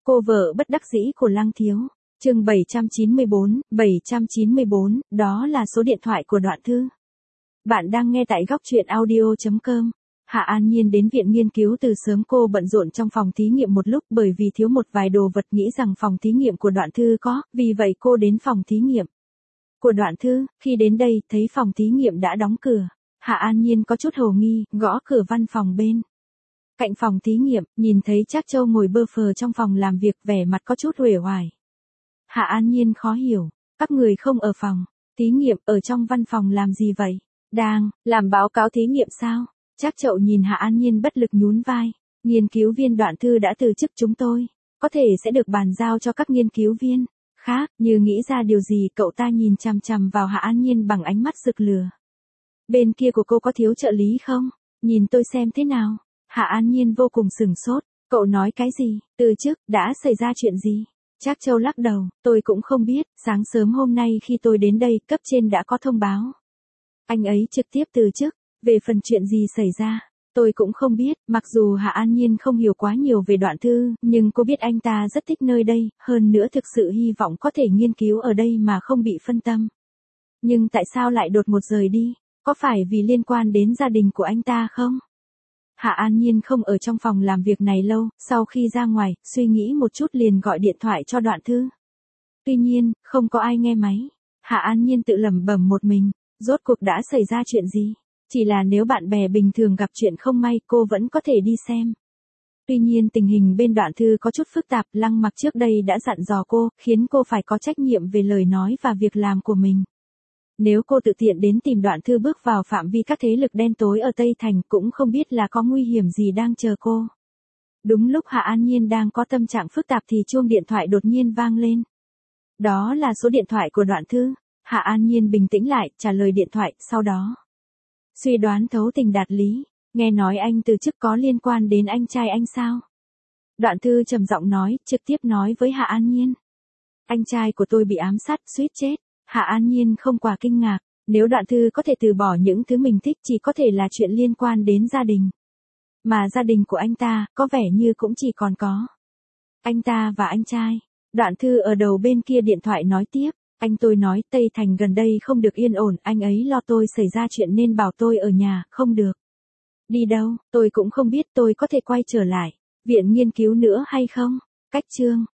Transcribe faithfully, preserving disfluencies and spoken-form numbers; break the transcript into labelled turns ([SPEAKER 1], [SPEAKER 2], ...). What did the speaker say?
[SPEAKER 1] Cô vợ bất đắc dĩ của Lăng Thiếu. Chương bảy trăm chín mươi bốn, bảy trăm chín mươi bốn, đó là số điện thoại của Đoạn Thư. Bạn đang nghe tại góc truyện audio chấm com. Hạ An Nhiên đến viện nghiên cứu từ sớm, cô bận rộn trong phòng thí nghiệm một lúc bởi vì thiếu một vài đồ vật, nghĩ rằng phòng thí nghiệm của Đoạn Thư có, vì vậy cô đến phòng thí nghiệm của Đoạn Thư. Khi đến đây, thấy phòng thí nghiệm đã đóng cửa. Hạ An Nhiên có chút hồ nghi, gõ cửa văn phòng bên cạnh phòng thí nghiệm, nhìn thấy Trác Châu ngồi bơ phờ trong phòng làm việc, vẻ mặt có chút uể oải. Hạ An Nhiên khó hiểu, các người không ở phòng thí nghiệm, ở trong văn phòng làm gì vậy? Đang làm báo cáo thí nghiệm sao? Trác Châu nhìn Hạ An Nhiên bất lực nhún vai. Nghiên cứu viên Đoạn Thư đã từ chức chúng tôi, có thể sẽ được bàn giao cho các nghiên cứu viên khác. Như nghĩ ra điều gì, cậu ta nhìn chằm chằm vào Hạ An Nhiên bằng ánh mắt rực lửa. Bên kia của cô có thiếu trợ lý không? Nhìn tôi xem thế nào. Hạ An Nhiên vô cùng sửng sốt. Cậu nói cái gì? Từ chức, đã xảy ra chuyện gì? Trác Châu lắc đầu, tôi cũng không biết, sáng sớm hôm nay khi tôi đến đây, cấp trên đã có thông báo. Anh ấy trực tiếp từ chức, về phần chuyện gì xảy ra, tôi cũng không biết. Mặc dù Hạ An Nhiên không hiểu quá nhiều về Đoạn Thư, nhưng cô biết anh ta rất thích nơi đây, hơn nữa thực sự hy vọng có thể nghiên cứu ở đây mà không bị phân tâm. Nhưng tại sao lại đột ngột rời đi? Có phải vì liên quan đến gia đình của anh ta không? Hạ An Nhiên không ở trong phòng làm việc này lâu, sau khi ra ngoài, suy nghĩ một chút liền gọi điện thoại cho Đoạn Thư. Tuy nhiên, không có ai nghe máy. Hạ An Nhiên tự lẩm bẩm một mình, rốt cuộc đã xảy ra chuyện gì? Chỉ là nếu bạn bè bình thường gặp chuyện không may, cô vẫn có thể đi xem. Tuy nhiên tình hình bên Đoạn Thư có chút phức tạp, Lăng Mặc trước đây đã dặn dò cô, khiến cô phải có trách nhiệm về lời nói và việc làm của mình. Nếu cô tự tiện đến tìm Đoạn Thư bước vào phạm vi các thế lực đen tối ở Tây Thành, cũng không biết là có nguy hiểm gì đang chờ cô. Đúng lúc Hạ An Nhiên đang có tâm trạng phức tạp thì chuông điện thoại đột nhiên vang lên. Đó là số điện thoại của Đoạn Thư. Hạ An Nhiên bình tĩnh lại, trả lời điện thoại, sau đó suy đoán thấu tình đạt lý. Nghe nói anh từ chức có liên quan đến anh trai anh sao? Đoạn Thư trầm giọng nói, trực tiếp nói với Hạ An Nhiên. Anh trai của tôi bị ám sát, suýt chết. Hạ An Nhiên không quá kinh ngạc, nếu Đoạn Thư có thể từ bỏ những thứ mình thích chỉ có thể là chuyện liên quan đến gia đình. Mà gia đình của anh ta, có vẻ như cũng chỉ còn có anh ta và anh trai. Đoạn Thư ở đầu bên kia điện thoại nói tiếp, anh tôi nói Tây Thành gần đây không được yên ổn, anh ấy lo tôi xảy ra chuyện nên bảo tôi ở nhà, không được đi đâu, tôi cũng không biết tôi có thể quay trở lại viện nghiên cứu nữa hay không. Cách chương